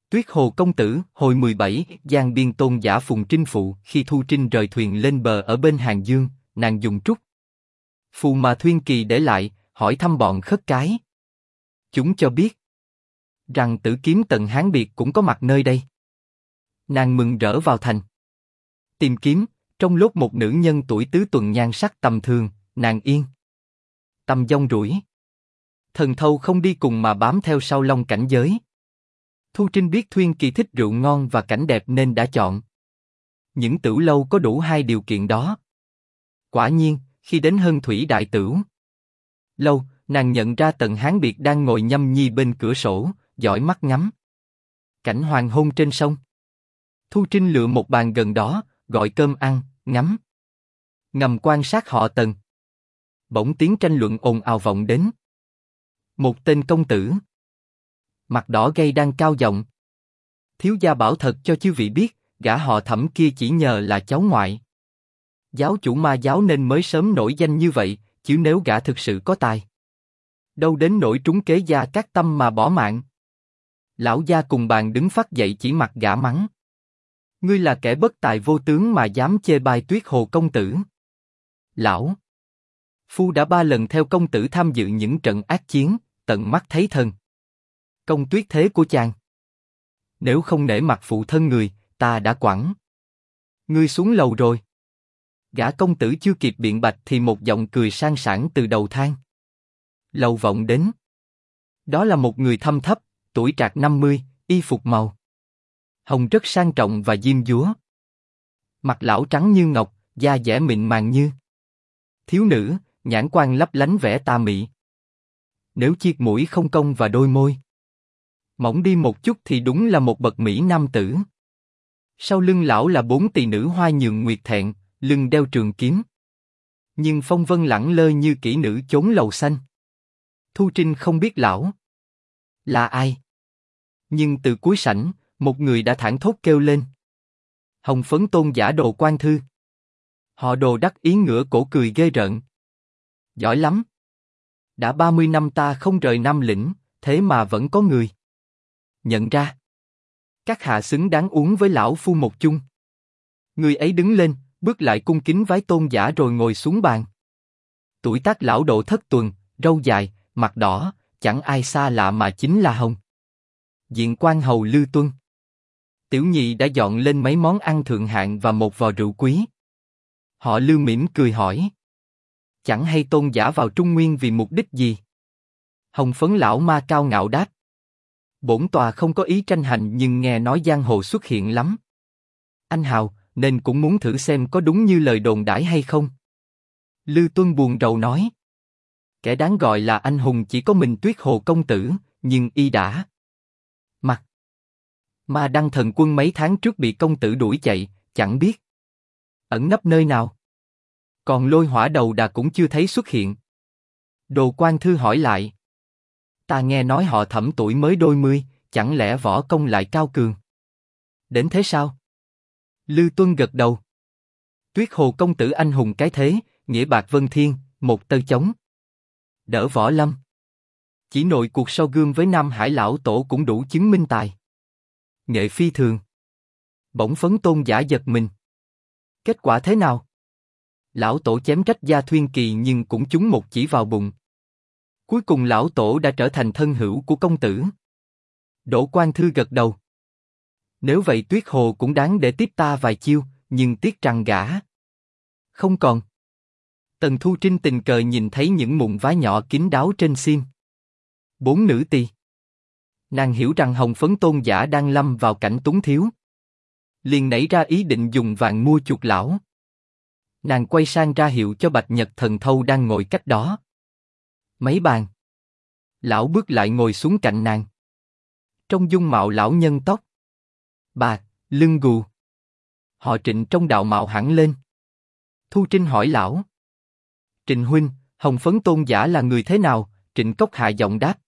Tuyết Hồ công tử, hồi 17, Giang Biên tôn giả Phùng Trinh phụ, khi Thu Trinh rời thuyền lên bờ ở bên Hàng Dương, nàng dùng trúc phù mà Thuyên Kỳ để lại, hỏi thăm bọn khất cái. Chúng cho biết rằng Tử Kiếm Tần Hán Biệt cũng có mặt nơi đây. Nàng mừng rỡ vào thành tìm kiếm, trong lốt một nữ nhân tuổi tứ tuần nhan sắc tầm thường, nàng yên tâm dong rủi. Thần thâu không đi cùng mà bám theo sau Long cảnh giới. Thu Trinh biết Thuyên Kỳ thích rượu ngon và cảnh đẹp nên đã chọn những tửu lâu có đủ hai điều kiện đó. Quả nhiên, khi đến Hân Thủy Đại Tửu lâu, nàng nhận ra Tần Hán Biệt đang ngồi nhâm nhi bên cửa sổ, dõi mắt ngắm cảnh hoàng hôn trên sông. Thu Trinh lựa một bàn gần đó, gọi cơm ăn, ngắm ngầm quan sát họ Tần. Bỗng tiếng tranh luận ồn ào vọng đến. Một tên công tử mặt đỏ gay đang cao giọng: thiếu gia bảo thật cho chư vị biết, gã họ Thẩm kia chỉ nhờ là cháu ngoại giáo chủ Ma giáo nên mới sớm nổi danh như vậy, chứ nếu gã thực sự có tài, đâu đến nỗi trúng kế gia các tâm mà bỏ mạng. Lão gia cùng bàn đứng phát dậy chỉ mặt gã mắng: ngươi là kẻ bất tài vô tướng mà dám chê bai Tuyết Hồ công tử. Lão phu đã 3 lần theo công tử tham dự những trận ác chiến, tận mắt thấy thần công tuyết thế của chàng. Nếu không nể mặt phụ thân người, ta đã quẳng ngươi xuống lầu rồi. Gã công tử chưa kịp biện bạch thì một giọng cười sang sảng từ đầu thang lầu vọng đến. Đó là một người thâm thấp, tuổi trạc 50, y phục màu hồng rất sang trọng và diêm dúa. Mặt lão trắng như ngọc, da dẻ mịn màng như thiếu nữ, nhãn quan lấp lánh vẻ tà mị. Nếu chiếc mũi không cong và đôi môi mỏng đi một chút thì đúng là một bậc mỹ nam tử. Sau lưng lão là 4 tỳ nữ hoa nhường nguyệt thẹn, lưng đeo trường kiếm, nhưng phong vân lẳng lơ như kỹ nữ chốn lầu xanh. Thu Trinh không biết lão là ai, nhưng từ cuối sảnh, một người đã thảng thốt kêu lên: Hồng Phấn tôn giả Đồ Quan Thư. Họ Đồ đắc ý ngửa cổ cười ghê rợn: giỏi lắm, đã 30 năm ta không rời Nam Lĩnh, thế mà vẫn có người nhận ra. Các hạ xứng đáng uống với lão phu một chung. Người ấy đứng lên, bước lại cung kính vái tôn giả rồi ngồi xuống bàn. Tuổi tác lão độ thất tuần, râu dài, mặt đỏ, chẳng ai xa lạ mà chính là Hồng Diện Quan hầu Lư Tuân. Tiểu nhị đã dọn lên mấy món ăn thượng hạng và một vò rượu quý. Họ Lư mỉm cười hỏi: chẳng hay tôn giả vào Trung Nguyên vì mục đích gì? Hồng Phấn lão ma cao ngạo đáp: bổn tòa không có ý tranh hành, nhưng nghe nói giang hồ xuất hiện lắm anh hào, nên cũng muốn thử xem có đúng như lời đồn đãi hay không. Lư Tuân buồn rầu nói: kẻ đáng gọi là anh hùng chỉ có mình Tuyết Hồ công tử, nhưng y đã mặt Ma Đăng thần quân mấy tháng trước bị công tử đuổi chạy, chẳng biết ẩn nấp nơi nào. Còn Lôi Hỏa Đầu Đà cũng chưa thấy xuất hiện. Đồ Quan Thư hỏi lại: ta nghe nói họ Thẩm tuổi mới đôi mươi, chẳng lẽ võ công lại cao cường đến thế sao? Lư Tuân gật đầu: Tuyết Hồ công tử anh hùng cái thế, nghĩa bạc vân thiên, một tơ chống đỡ võ lâm. Chỉ nội cuộc so gương với Nam Hải lão tổ cũng đủ chứng minh tài nghệ phi thường. Bỗng Phấn tôn giả giật mình: kết quả thế nào? Lão tổ chém trách Gia Thuyên Kỳ nhưng cũng trúng một chỉ vào bụng. Cuối cùng lão tổ đã trở thành thân hữu của công tử. Đỗ Quan Thư gật đầu: nếu vậy Tuyết Hồ cũng đáng để tiếp ta vài chiêu, nhưng tiếc rằng gã không còn. Tần Thu Trinh tình cờ nhìn thấy những mụn vá nhỏ kín đáo trên xiêm 4 nữ tỳ. Nàng hiểu rằng Hồng Phấn tôn giả đang lâm vào cảnh túng thiếu, liền nảy ra ý định dùng vàng mua chuộc lão. Nàng quay sang ra hiệu cho Bạch Nhật Thần Thâu đang ngồi cách đó mấy bàn. Lão bước lại ngồi xuống cạnh nàng. Trong dung mạo lão nhân tóc bạc, lưng gù, họ Trịnh trong đạo mạo hẳn lên. Thu Trinh hỏi lão: Trịnh huynh, Hồng Phấn tôn giả là người thế nào? Trịnh Cốc hạ giọng đáp: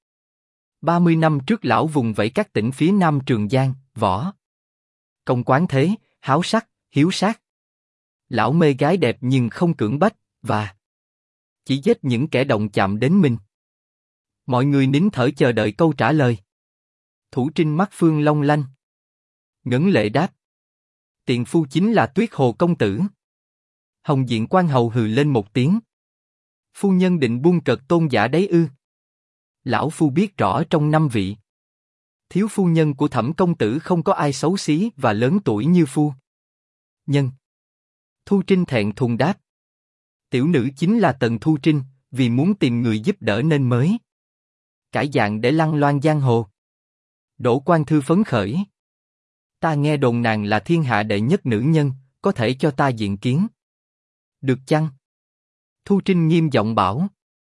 30 năm trước lão vùng vẫy các tỉnh phía Nam Trường Giang, võ công quán thế, háo sắc, hiếu sát. Lão mê gái đẹp nhưng không cưỡng bách, và chỉ giết những kẻ động chạm đến mình. Mọi người nín thở chờ đợi câu trả lời. Thủ Trinh mắt Phương long lanh. Ngấn lệ đáp. Tiện phu chính là Tuyết Hồ công tử. Hồng Diện quan hầu hừ lên một tiếng. Phu nhân định buông cợt Tôn giả đấy ư? Lão phu biết rõ trong 5 vị, thiếu phu nhân của Thẩm công tử không có ai xấu xí và lớn tuổi như phu nhân. Thu Trinh thẹn thùng đáp. Tiểu nữ chính là Tần Thu Trinh, vì muốn tìm người giúp đỡ nên mới cải dạng để lăng loan giang hồ. Đỗ Quan Thư phấn khởi. Ta nghe đồn nàng là thiên hạ đệ nhất nữ nhân, có thể cho ta diện kiến được chăng? Thu Trinh nghiêm giọng bảo.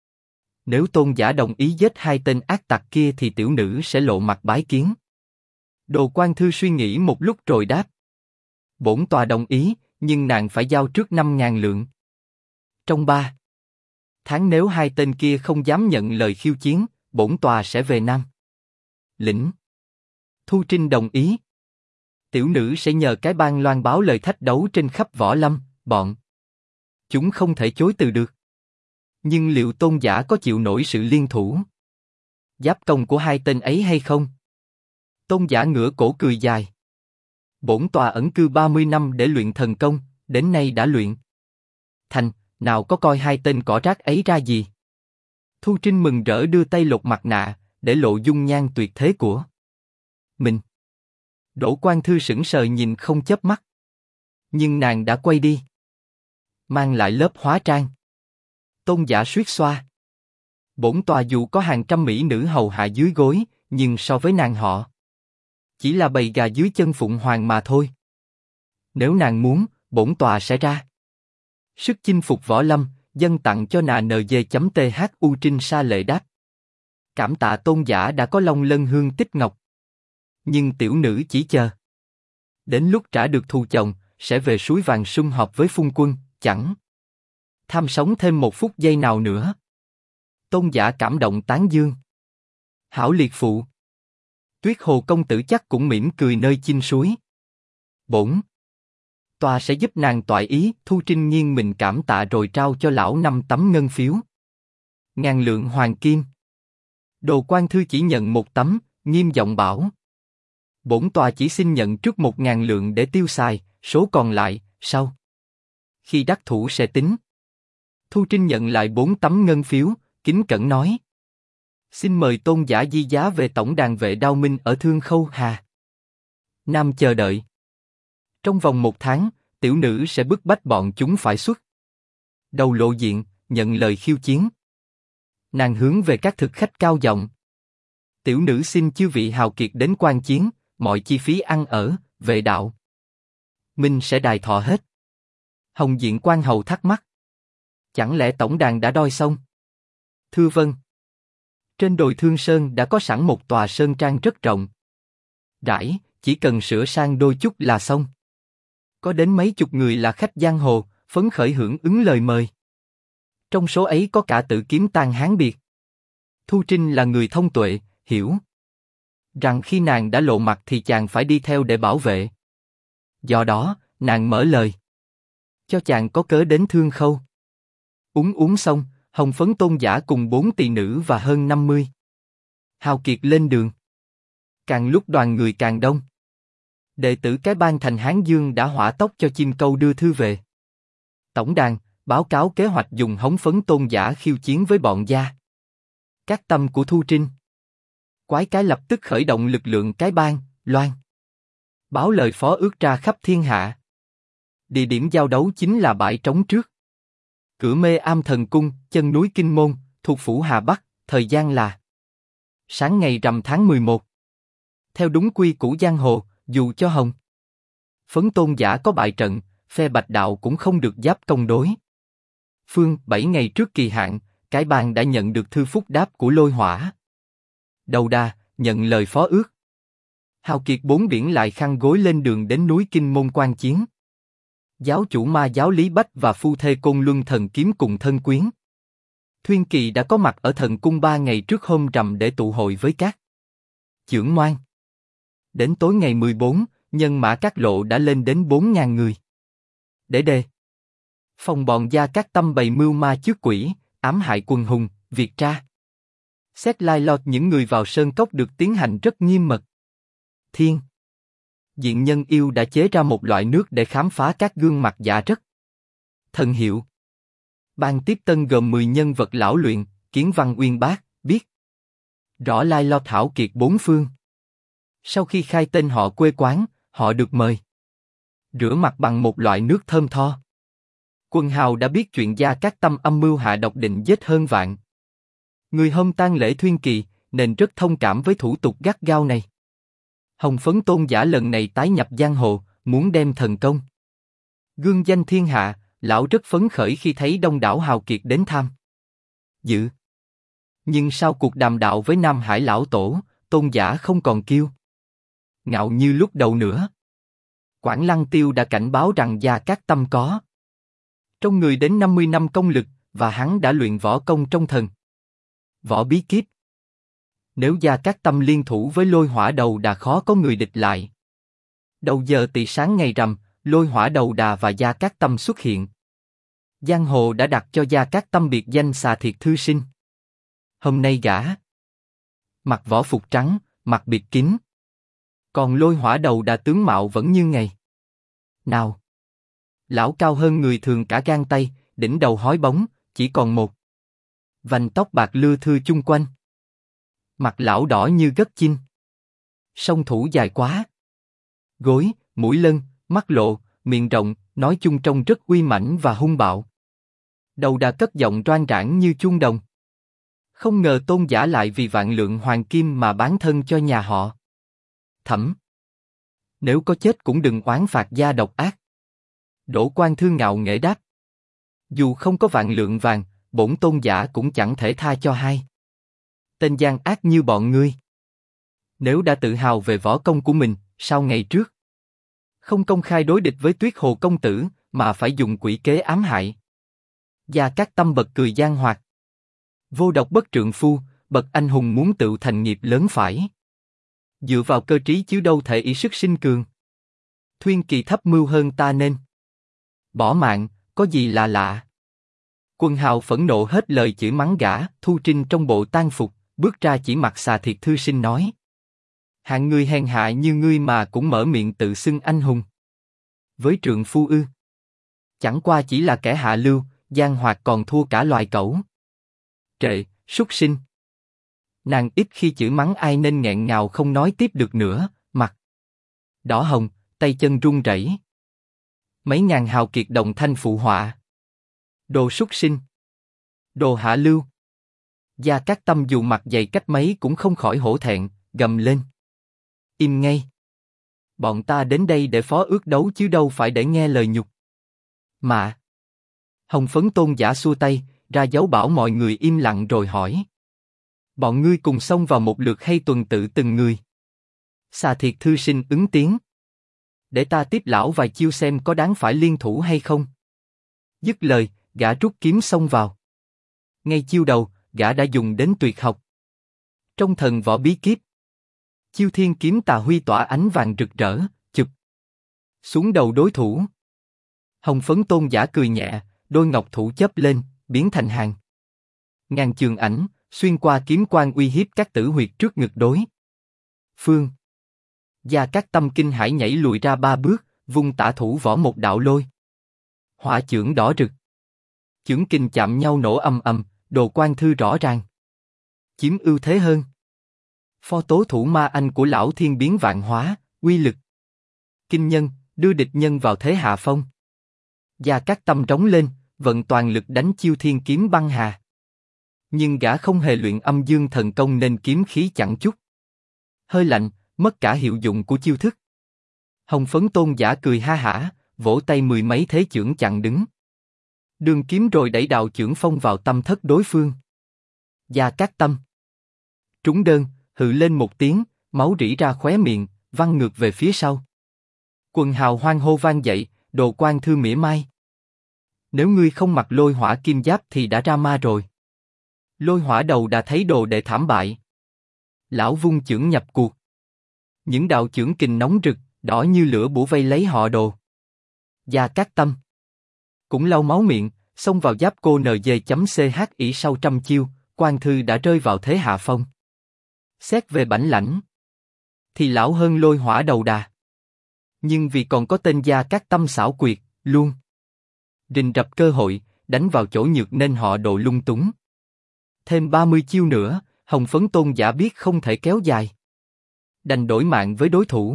Nếu Tôn giả đồng ý giết 2 tên ác tặc kia thì tiểu nữ sẽ lộ mặt bái kiến. Đỗ Quan Thư suy nghĩ một lúc rồi đáp. Bổn tòa đồng ý, nhưng nàng phải giao trước 5.000 lượng. Trong 3 tháng nếu 2 tên kia không dám nhận lời khiêu chiến, bổn tòa sẽ về Nam lĩnh. Thu Trinh đồng ý. Tiểu nữ sẽ nhờ cái bang loan báo lời thách đấu trên khắp võ lâm, bọn chúng không thể chối từ được. Nhưng liệu Tôn giả có chịu nổi sự liên thủ giáp công của 2 tên ấy hay không? Tôn giả ngửa cổ cười dài. Bổn tòa ẩn cư 30 năm để luyện thần công, đến nay đã luyện thành, nào có coi 2 tên cỏ rác ấy ra gì? Thu Trinh mừng rỡ đưa tay lột mặt nạ, để lộ dung nhan tuyệt thế của mình. Đỗ Quan Thư sững sờ nhìn không chớp mắt. Nhưng nàng đã quay đi, mang lại lớp hóa trang. Tôn giả suýt xoa. Bổn tòa dù có hàng trăm mỹ nữ hầu hạ dưới gối, nhưng so với nàng họ chỉ là bầy gà dưới chân Phụng Hoàng mà thôi. Nếu nàng muốn, bổn tòa sẽ ra sức chinh phục võ lâm, dâng tặng cho NG.THU. Trinh sa lệ đáp. Cảm tạ Tôn giả đã có Long Lân Hương Tích Ngọc. Nhưng tiểu nữ chỉ chờ đến lúc trả được thù chồng, sẽ về suối vàng sum họp với Phung quân, chẳng tham sống thêm 1 phút giây nào nữa. Tôn giả cảm động tán dương. Hảo liệt phụ. Tuyết Hồ công tử chắc cũng mỉm cười nơi chinh suối. Bổn tòa sẽ giúp nàng toại ý. Thu Trinh nghiêng mình cảm tạ rồi trao cho lão 5 tấm ngân phiếu. 1.000 lượng hoàng kim. Đỗ Quan Thư chỉ nhận 1 tấm, nghiêm giọng bảo. Bổn tòa chỉ xin nhận trước 1.000 lượng để tiêu xài, số còn lại, sau khi đắc thủ sẽ tính. Thu Trinh nhận lại 4 tấm ngân phiếu, kính cẩn nói. Xin mời Tôn giả di giá về tổng đàn vệ Đao Minh ở Thương Khâu Hà Nam chờ đợi. Trong vòng 1 tháng, tiểu nữ sẽ bức bách bọn chúng phải xuất đầu lộ diện, nhận lời khiêu chiến. Nàng hướng về các thực khách cao giọng. Tiểu nữ xin chư vị hào kiệt đến quan chiến, mọi chi phí ăn ở, vệ đạo Minh sẽ đài thọ hết. Hồng Diện quan hầu thắc mắc. Chẳng lẽ tổng đàn đã đôi xong? Thưa vâng. Trên đồi Thương Sơn đã có sẵn một tòa sơn trang rất rộng rãi, chỉ cần sửa sang đôi chút là xong. Có đến mấy chục người là khách giang hồ, phấn khởi hưởng ứng lời mời. Trong số ấy có cả Tử Kiếm Tang Hán Biệt. Thu Trinh là người thông tuệ, hiểu rằng khi nàng đã lộ mặt thì chàng phải đi theo để bảo vệ. Do đó, nàng mở lời cho chàng có cớ đến Thương Khâu. Uống xong, Hồng Phấn Tôn giả cùng 4 tỳ nữ và hơn 50 hào kiệt lên đường. Càng lúc đoàn người càng đông. Đệ tử cái bang thành Hán Dương đã hỏa tốc cho chim câu đưa thư về tổng đàn, báo cáo kế hoạch dùng Hống Phấn Tôn giả khiêu chiến với bọn gia các tâm của Thu Trinh. Quái cái lập tức khởi động lực lượng cái bang, loan báo lời phó ước ra khắp thiên hạ. Địa điểm giao đấu chính là bãi trống trước cửa Mê Am Thần Cung, chân núi Kinh Môn, thuộc phủ Hà Bắc. Thời gian là sáng ngày rằm tháng 11. Theo đúng quy củ giang hồ, dù cho Hồng Phấn Tôn giả có bại trận, phe Bạch Đạo cũng không được giáp công đối phương. 7 ngày trước kỳ hạn, cái bang đã nhận được thư phúc đáp của Lôi Hỏa Đầu Đà, nhận lời phó ước. Hào kiệt 4 biển lại khăn gối lên đường đến núi Kinh Môn quan chiến. Giáo chủ ma giáo Lý Bách và phu thê Côn Luân Thần Kiếm cùng thân quyến Thuyên Kỳ đã có mặt ở thần cung 3 ngày trước hôm rằm để tụ hội với các chưởng ngoan. Đến tối ngày 14, nhân mã các lộ đã lên đến 4.000 người. Để đề phòng bọn gia các tâm bày mưu ma trước quỷ, ám hại quân hùng, việc tra xét lai lọt những người vào sơn cốc được tiến hành rất nghiêm mật. Thiên. Diện Nhân yêu đã chế ra một loại nước để khám phá các gương mặt giả rất thần hiệu. Ban tiếp tân gồm 10 nhân vật lão luyện, kiến văn uyên bác, biết rõ lai lo thảo kiệt bốn phương. Sau khi khai tên họ quê quán, họ được mời rửa mặt bằng một loại nước thơm tho. Quần hào đã biết chuyện Gia Cát Tâm âm mưu hạ độc định giết hơn vạn người hôm tang lễ Thuyên Kỳ, nên rất thông cảm với thủ tục gắt gao này. Hồng Phấn Tôn giả lần này tái nhập giang hồ, muốn đem thần công gương danh thiên hạ, lão rất phấn khởi khi thấy đông đảo hào kiệt đến tham dự. Nhưng sau cuộc đàm đạo với Nam Hải lão tổ, Tôn giả không còn kiêu ngạo như lúc đầu nữa. Quảng Lăng Tiêu đã cảnh báo rằng Gia Cát Tâm có trong người đến 50 năm công lực, và hắn đã luyện võ công trong thần võ bí kíp. Nếu Gia Cát Tâm liên thủ với Lôi Hỏa Đầu Đà khó có người địch lại. Đầu giờ tị sáng ngày rằm, Lôi Hỏa Đầu Đà và Gia Cát Tâm xuất hiện. Giang hồ đã đặt cho Gia Cát Tâm biệt danh Xà Thiệt Thư Sinh. Hôm nay gã mặc võ phục trắng, mặt bịt kín. Còn Lôi Hỏa Đầu Đà tướng mạo vẫn như ngày nào. Lão cao hơn người thường cả gang tay, đỉnh đầu hói bóng, chỉ còn một vành tóc bạc lưa thưa chung quanh. Mặt lão đỏ như gất chinh. Song thủ dài quá. Gối, mũi lân, mắt lộ, miệng rộng, nói chung trông rất uy mãnh và hung bạo. Đầu Đà cất giọng đoan rãng như chuông đồng. Không ngờ Tôn giả lại vì vạn lượng hoàng kim mà bán thân cho nhà họ Thẩm. Nếu có chết cũng đừng oán phạt gia độc ác. Đỗ Quan Thư ngạo nghễ đáp. Dù không có vạn lượng vàng, bổn Tôn giả cũng chẳng thể tha cho hai tên gian ác như bọn ngươi. Nếu đã tự hào về võ công của mình, sao ngày trước không công khai đối địch với Tuyết Hồ công tử, mà phải dùng quỷ kế ám hại? Gia Cát Tâm bật cười gian hoạt. Vô độc bất trượng phu, bậc anh hùng muốn tự thành nghiệp lớn phải dựa vào cơ trí chứ đâu thể ý sức sinh cường. Thuyên Kỳ thấp mưu hơn ta nên bỏ mạng, có gì là lạ? Quần hào phẫn nộ hết lời chửi mắng gã. Thu Trinh trong bộ tang phục, bước ra chỉ mặt Xà Thiệt Thư Sinh nói: hạng người hèn hạ như ngươi mà cũng mở miệng tự xưng anh hùng với trượng phu ư? Chẳng qua chỉ là kẻ hạ lưu, giang hoạt còn thua cả loài cẩu. Trệ, súc sinh. Nàng ít khi chửi mắng ai nên nghẹn ngào không nói tiếp được nữa, mặt đỏ hồng, tay chân run rẩy. Mấy ngàn hào kiệt đồng thanh phụ họa: đồ súc sinh, đồ hạ lưu. Gia Cát Tâm dù mặt dày cách mấy cũng không khỏi hổ thẹn, gầm lên: im ngay! Bọn ta đến đây để phó ước đấu chứ đâu phải để nghe lời nhục mạ. Hồng Phấn Tôn giả xua tay, ra dấu bảo mọi người im lặng rồi hỏi: bọn ngươi cùng xông vào một lượt hay tuần tự từng người? Xà Thiệt Thư Sinh ứng tiếng: để ta tiếp lão vài chiêu xem có đáng phải liên thủ hay không. Dứt lời, gã rút kiếm xông vào. Ngay chiêu đầu, gã đã dùng đến tuyệt học trong thần võ bí kíp. Chiêu Thiên Kiếm Tà Huy tỏa ánh vàng rực rỡ, chụp xuống đầu đối thủ. Hồng Phấn Tôn giả cười nhẹ, đôi ngọc thủ chớp lên, biến thành hàng ngàn trường ảnh, xuyên qua kiếm quang uy hiếp các tử huyệt trước ngực đối phương. Gia Cát Tâm kinh hãi nhảy lùi ra 3 bước, vung tả thủ võ một đạo lôi hỏa chưởng đỏ rực. Chưởng kình chạm nhau nổ ầm ầm, Đồ Quan Thư rõ ràng chiếm ưu thế hơn. Pho tố thủ ma anh của lão thiên biến vạn hóa, uy lực kinh nhân, đưa địch nhân vào thế hạ phong. Gia Cát Tâm trống lên, vận toàn lực đánh chiêu Thiên Kiếm băng hà. Nhưng gã không hề luyện âm dương thần công nên kiếm khí chẳng chút hơi lạnh, mất cả hiệu dụng của chiêu thức. Hồng Phấn Tôn giả cười ha hả, vỗ tay 10 mấy thế chưởng chặn đứng đường kiếm rồi đẩy đạo chưởng phong vào tâm thất đối phương. Gia Cát Tâm trúng đơn, hự lên một tiếng, máu rỉ ra khóe miệng, văng ngược về phía sau. Quần hào hoan hô vang dậy. Đồ Quan Thư mỉa mai: nếu ngươi không mặc Lôi Hỏa kim giáp thì đã ra ma rồi. Lôi Hỏa Đầu đã thấy đồ đệ thảm bại. Lão vung chưởng nhập cuộc. Những đạo chưởng kình nóng rực, đỏ như lửa bủa vây lấy họ Đồ. Gia Cát Tâm cũng lau máu miệng, xông vào giáp cô NG.CHI. Sau trăm chiêu, Quan Thư đã rơi vào thế hạ phong. Xét về bản lãnh, thì lão hơn Lôi Hỏa Đầu Đà. Nhưng vì còn có tên Gia Cát Tâm xảo quyệt, luôn rình rập cơ hội, đánh vào chỗ nhược nên họ độ lung túng. Thêm 30 chiêu nữa, Hồng Phấn Tôn giả biết không thể kéo dài, đành đổi mạng với đối thủ.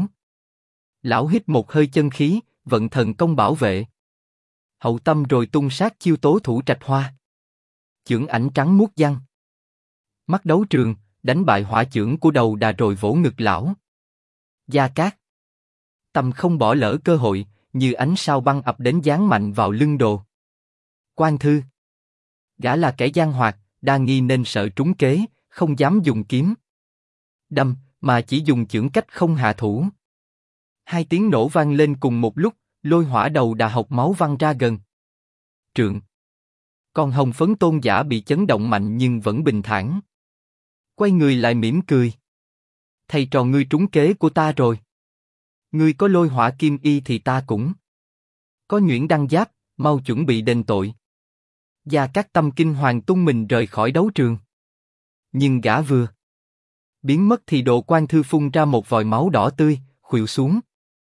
Lão hít một hơi chân khí, vận thần công bảo vệ hậu tâm rồi tung sát chiêu tố thủ trạch hoa. Chưởng ảnh trắng muốt văng mắt đấu trường, đánh bại hỏa chưởng của Đầu Đà rồi vỗ ngực lão. Gia Cát Tâm không bỏ lỡ cơ hội, như ánh sao băng ập đến giáng mạnh vào lưng Đồ Quan Thư. Gã là kẻ gian hoạt, đa nghi nên sợ trúng kế, không dám dùng kiếm đâm, mà chỉ dùng chưởng cách không hạ thủ. Hai tiếng nổ vang lên cùng một lúc, Lôi Hỏa Đầu Đà hộc máu văng ra gần trượng. Còn Hồng Phấn Tôn giả bị chấn động mạnh nhưng vẫn bình thản. Quay người lại mỉm cười. Thầy trò ngươi trúng kế của ta rồi. Ngươi có Lôi Hỏa Kim Y thì ta cũng có Nhuyễn Đăng Giáp, mau chuẩn bị đền tội. Gia Cát Tâm kinh hoàng tung mình rời khỏi đấu trường. Nhưng gã vừa biến mất thì Đồ Quan Thư phun ra một vòi máu đỏ tươi, khuỵu xuống.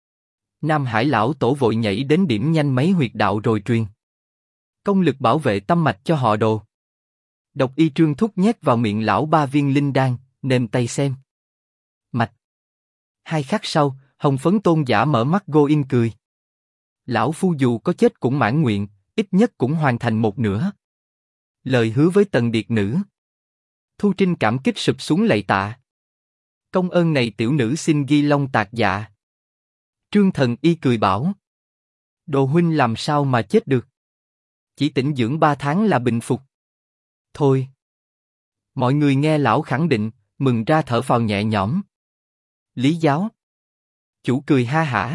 Nam Hải lão tổ vội nhảy đến điểm nhanh mấy huyệt đạo rồi truyền công lực bảo vệ tâm mạch cho họ Đồ. Độc Y Trương thúc nhét vào miệng lão 3 viên linh đan, nêm tay xem mạch. 2 khắc sau, Hồng Phấn Tôn giả mở mắt Go Yên cười. Lão phu dù có chết cũng mãn nguyện, ít nhất cũng hoàn thành một nửa lời hứa với Tần Điệt Nữ. Thu Trinh cảm kích sụp xuống lạy tạ. Công ơn này tiểu nữ xin ghi long tạc dạ. Trương Thần Y cười bảo. Đồ huynh làm sao mà chết được? Chỉ tĩnh dưỡng 3 tháng là bình phục. Thôi. Mọi người nghe lão khẳng định, mừng ra thở phào nhẹ nhõm. Lý Giáo chủ cười ha hả.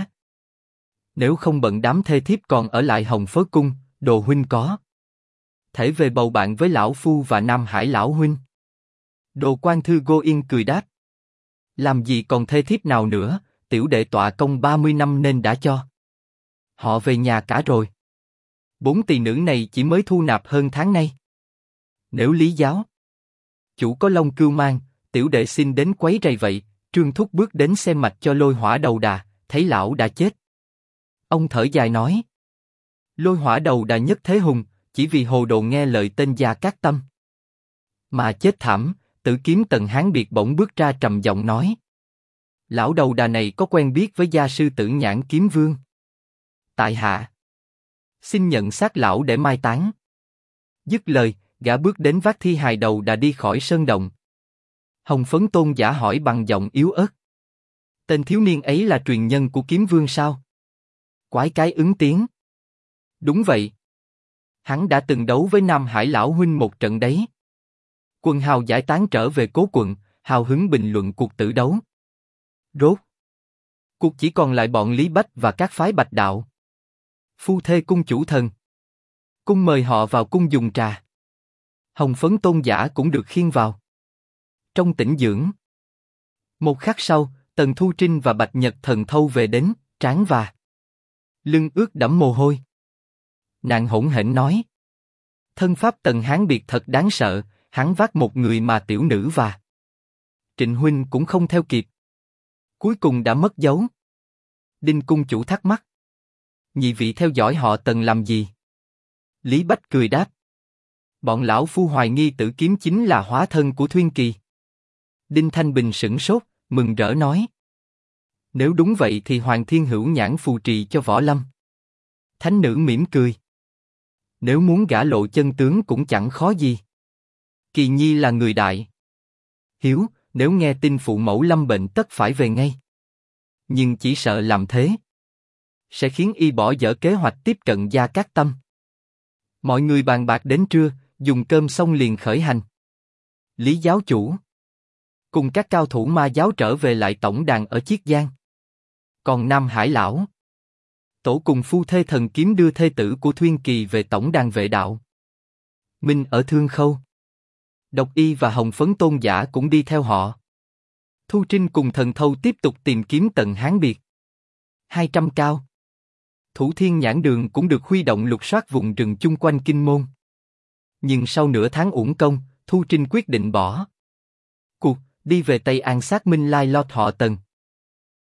Nếu không bận đám thê thiếp còn ở lại Hồng Phớ Cung, Đồ huynh có thể về bầu bạn với lão phu và Nam Hải lão huynh. Đồ Quan Thư Go Yên cười đáp. Làm gì còn thê thiếp nào nữa, tiểu đệ tọa công 30 năm nên đã cho họ về nhà cả rồi. 4 tỳ nữ này chỉ mới thu nạp hơn tháng nay. Nếu Lý Giáo chủ có Long Cưu mang, tiểu đệ xin đến quấy rầy vậy. Trương thúc bước đến xem mạch cho Lôi Hỏa Đầu Đà, thấy lão đã chết. Ông thở dài nói. Lôi Hỏa Đầu Đà nhất thế hùng, chỉ vì hồ đồ nghe lời tên Gia Cát Tâm mà chết thảm. Tử Kiếm Tần Hán Biệt bỗng bước ra trầm giọng nói. Lão Đầu Đà này có quen biết với gia sư Tử Nhãn Kiếm Vương. Tại hạ xin nhận xác lão để mai táng. Dứt lời, gã bước đến vác thi hài Đầu Đà đi khỏi sơn động. Hồng Phấn Tôn giả hỏi bằng giọng yếu ớt. Tên thiếu niên ấy là truyền nhân của Kiếm Vương sao? Quái cái ứng tiếng. Đúng vậy. Hắn đã từng đấu với Nam Hải lão huynh một trận đấy. Quần hào giải tán trở về cố quận, hào hứng bình luận cuộc tử đấu. Rốt cuộc chỉ còn lại bọn Lý Bách và các phái Bạch Đạo. Phu thê cung chủ thần. Cung mời họ vào cung dùng trà. Hồng Phấn Tôn giả cũng được khiêng vào trong tĩnh dưỡng. Một khắc sau, Tần Thu Trinh và Bạch Nhật Thần Thâu về đến, trán và lưng ướt đẫm mồ hôi. Nàng hỗn hển nói. Thân pháp Tần Hán Biệt thật đáng sợ, hắn vác một người mà tiểu nữ và Trịnh huynh cũng không theo kịp. Cuối cùng đã mất dấu. Đinh cung chủ thắc mắc. Nhị vị theo dõi họ Tần làm gì? Lý Bách cười đáp. Bọn lão phu hoài nghi Tử Kiếm chính là hóa thân của Thuyên Kỳ. Đinh Thanh Bình sửng sốt, mừng rỡ nói. Nếu đúng vậy thì Hoàng Thiên Hữu nhãn phù trì cho Võ Lâm. Thánh nữ mỉm cười. Nếu muốn gả lộ chân tướng cũng chẳng khó gì. Kỳ nhi là người đại hiếu, nếu nghe tin phụ mẫu lâm bệnh tất phải về ngay. Nhưng chỉ sợ làm thế sẽ khiến y bỏ dở kế hoạch tiếp cận Gia Cát Tâm. Mọi người bàn bạc đến trưa, dùng cơm xong liền khởi hành. Lý giáo chủ cùng các cao thủ ma giáo trở về lại tổng đàn ở Chiết Giang. Còn Nam Hải lão tổ cùng phu thê thần kiếm đưa thê tử của Thuyên Kỳ về tổng đàn Vệ Đạo. Minh ở Thương Khâu. Độc Y và Hồng Phấn Tôn giả cũng đi theo họ. Thu Trinh cùng Thần Thâu tiếp tục tìm kiếm Tần Hán Biệt. 200 cao. Thủ Thiên Nhãn Đường cũng được huy động lục soát vùng rừng chung quanh Kinh Môn. Nhưng sau nửa tháng uổng công, Thu Trinh quyết định bỏ cuộc, đi về Tây An xác Minh lai lọt họ Tần.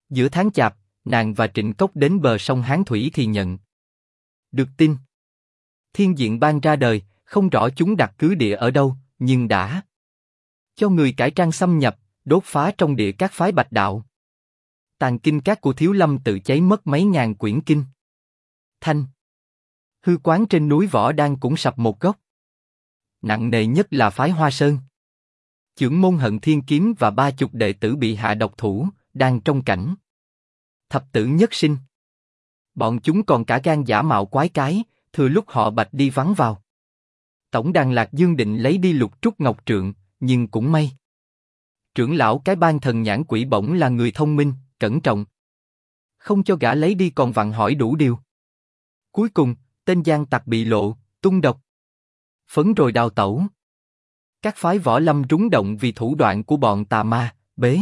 Giữa tháng Chạp, nàng và Trịnh Cốc đến bờ sông Hán Thủy thì nhận được tin Thiên Diện Bang ra đời, không rõ chúng đặt cứ địa ở đâu, nhưng đã cho người cải trang xâm nhập, đốt phá trong địa các phái Bạch Đạo. Tàn kinh các của Thiếu Lâm tự cháy mất mấy ngàn quyển kinh. Thanh hư quán trên núi Võ Đan cũng sập một góc. Nặng nề nhất là phái Hoa Sơn. Chưởng môn Hận Thiên Kiếm và 30 đệ tử bị hạ độc thủ, đang trong cảnh thập tử nhất sinh. Bọn chúng còn cả gan giả mạo quái cái, thừa lúc họ Bạch đi vắng vào. Tổng đàn Lạc Dương định lấy đi Lục Trúc Ngọc Trượng, nhưng cũng may. Trưởng lão cái bang Thần Nhãn Quỷ bỗng là người thông minh, cẩn trọng. Không cho gã lấy đi còn vặn hỏi đủ điều. Cuối cùng, tên gian tặc bị lộ, tung độc. Phấn rồi đào tẩu. Các phái võ lâm rúng động vì thủ đoạn của bọn tà ma, bế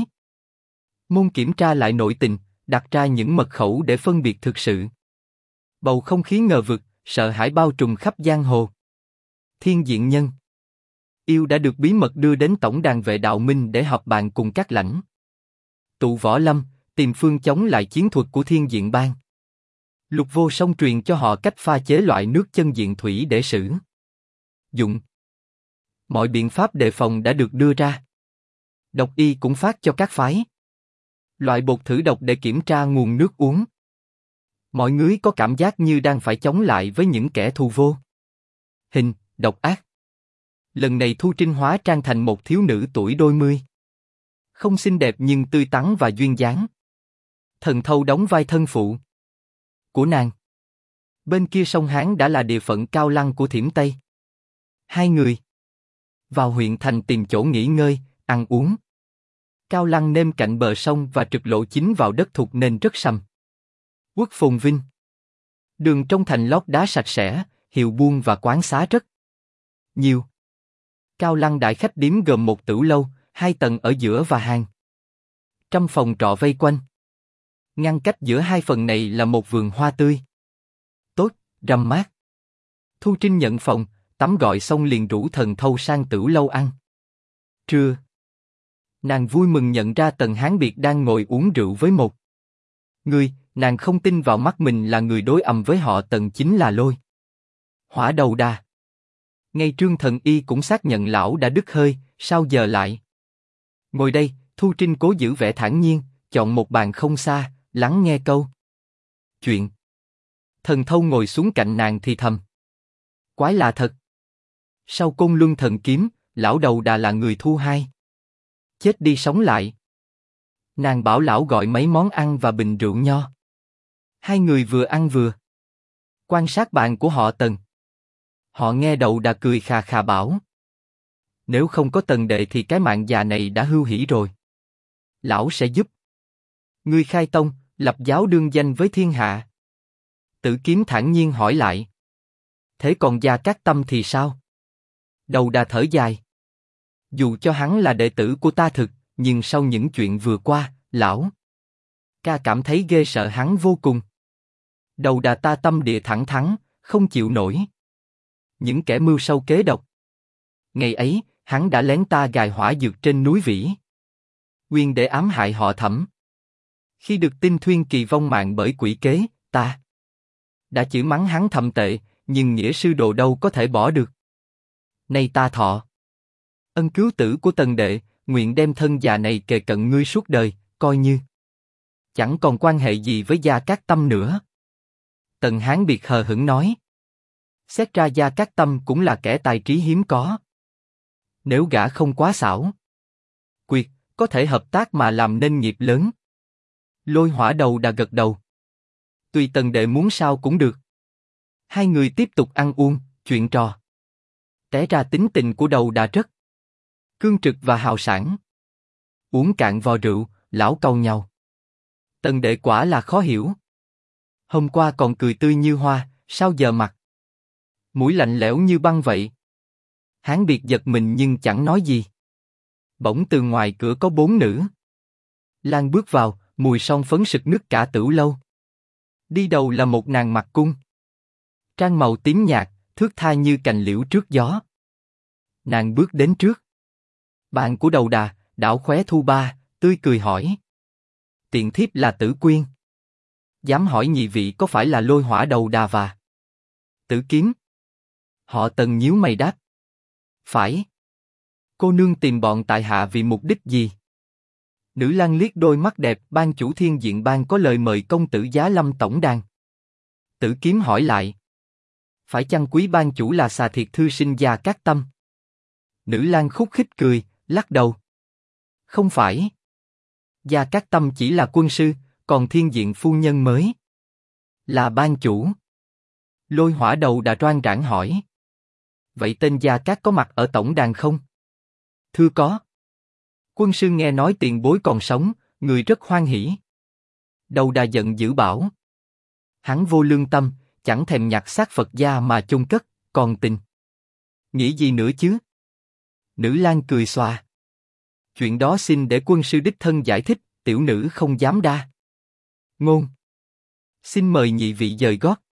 môn kiểm tra lại nội tình, đặt ra những mật khẩu để phân biệt thực sự. Bầu không khí ngờ vực, sợ hãi bao trùm khắp giang hồ. Thiên Diện Nhân Yêu đã được bí mật đưa đến tổng đàn Vệ Đạo Minh để họp bàn cùng các lãnh tụ võ lâm, tìm phương chống lại chiến thuật của Thiên Diện Bang. Lục Vô Song truyền cho họ cách pha chế loại nước chân diện thủy để sử dụng. Mọi biện pháp đề phòng đã được đưa ra. Độc y cũng phát cho các phái loại bột thử độc để kiểm tra nguồn nước uống. Mọi người có cảm giác như đang phải chống lại với những kẻ thù vô hình, độc ác. Lần này Thu Trinh hóa trang thành một thiếu nữ tuổi đôi mươi. Không xinh đẹp nhưng tươi tắn và duyên dáng. Thần Thâu đóng vai thân phụ của nàng. Bên kia sông Hán đã là địa phận Cao Lăng của Thiểm Tây. Hai người vào huyện thành tìm chỗ nghỉ ngơi, ăn uống. Cao Lăng nêm cạnh bờ sông và trực lộ chính vào đất thục nên rất sầm uất phồn vinh. Đường trong thành lót đá sạch sẽ, hiệu buôn và quán xá rất nhiều. Cao Lăng đại khách điếm gồm một tửu lâu, 2 tầng ở giữa và hàng trăm phòng trọ vây quanh. Ngăn cách giữa hai phần này là một vườn hoa tươi tốt, râm mát. Thu Trinh nhận phòng, tắm gội xong liền rủ Thần Thâu sang tửu lâu ăn trưa. Nàng vui mừng nhận ra Tần Hán Biệt đang ngồi uống rượu với một người, nàng không tin vào mắt mình là người đối ầm với họ Tần chính là Lôi Hỏa Đầu Đà. Ngay Trương Thần Y cũng xác nhận lão đã đứt hơi, sao giờ lại ngồi đây. Thu Trinh cố giữ vẻ thản nhiên, chọn một bàn không xa, lắng nghe câu chuyện. Thần Thâu ngồi xuống cạnh nàng thì thầm: quái lạ thật. Sau Côn Luân Thần Kiếm, lão Đầu Đà là người thu hai chết đi sống lại. Nàng bảo lão gọi mấy món ăn và bình rượu nho. Hai người vừa ăn vừa quan sát bàn của họ Tần. Họ nghe Đầu Đà cười khà khà bảo: nếu không có Tần đệ thì cái mạng già này đã hưu hỉ rồi. Lão sẽ giúp ngươi khai tông, lập giáo đương danh với thiên hạ. Tử Kiếm thản nhiên hỏi lại: thế còn Gia Cát Tâm thì sao? Đầu Đà thở dài: dù cho hắn là đệ tử của ta thực, nhưng sau những chuyện vừa qua, lão ca cảm thấy ghê sợ hắn vô cùng. Đầu Đà ta tâm địa thẳng thắn, không chịu nổi những kẻ mưu sâu kế độc. Ngày ấy, hắn đã lén ta gài hỏa dược trên núi Vĩ Nguyên để ám hại họ Thẩm. Khi được tin Thuyên Kỳ vong mạng bởi quỷ kế, ta đã chửi mắng hắn thậm tệ, nhưng nghĩa sư đồ đâu có thể bỏ được. Nay ta thọ ân cứu tử của Tần đệ, nguyện đem thân già này kề cận ngươi suốt đời, coi như chẳng còn quan hệ gì với Gia Cát Tâm nữa. Tần Hán Biệt hờ hững nói: xét ra Gia Cát Tâm cũng là kẻ tài trí hiếm có. Nếu gã không quá xảo quyệt, có thể hợp tác mà làm nên nghiệp lớn. Lôi Hỏa Đầu Đà gật đầu: tùy Tần đệ muốn sao cũng được. Hai người tiếp tục ăn uống, chuyện trò. Té ra tính tình của Đầu Đà rất cương trực và hào sảng. Uống cạn vò rượu, lão cau nhau: Tần đệ quả là khó hiểu. Hôm qua còn cười tươi như hoa, sao giờ mặt mũi lạnh lẽo như băng vậy? Hán Biệt giật mình nhưng chẳng nói gì. Bỗng từ ngoài cửa có 4 nữ lang bước vào, mùi son phấn sực nức cả tửu lâu. Đi đầu là một nàng mặc cung trang màu tím nhạt, thướt tha như cành liễu trước gió. Nàng bước đến trước bạn của Đầu Đà, đảo khóe thu ba, tươi cười hỏi: Tiện thiếp là Tử Quyên. Dám hỏi nhị vị có phải là Lôi Hỏa Đầu Đà và Tử Kiếm? Họ Tần nhíu mày đáp. Phải. Cô nương tìm bọn tại hạ vì mục đích gì? Nữ lang liếc đôi mắt đẹp, ban chủ Thiên Diện Bang có lời mời công tử Giá Lâm tổng đàn. Tử Kiếm hỏi lại. Phải chăng quý ban chủ là xà thiệt thư sinh Gia Cát Tâm? Nữ lang khúc khích cười, lắc đầu. Không phải. Gia Cát Tâm chỉ là quân sư, còn Thiên Diện phu nhân mới là ban chủ. Lôi Hỏa Đầu Đà đoan rãng hỏi. Vậy tên Gia Cát có mặt ở tổng đàn không? Thưa có. Quân sư nghe nói tiền bối còn sống, người rất hoan hỉ. Đầu Đà giận dữ bảo. Hắn vô lương tâm, chẳng thèm nhặt xác Phật gia mà chôn cất, còn tình. Nghĩ gì nữa chứ? Nữ lang cười xòa. Chuyện đó xin để quân sư đích thân giải thích, tiểu nữ không dám đa ngôn. Xin mời nhị vị dời gót.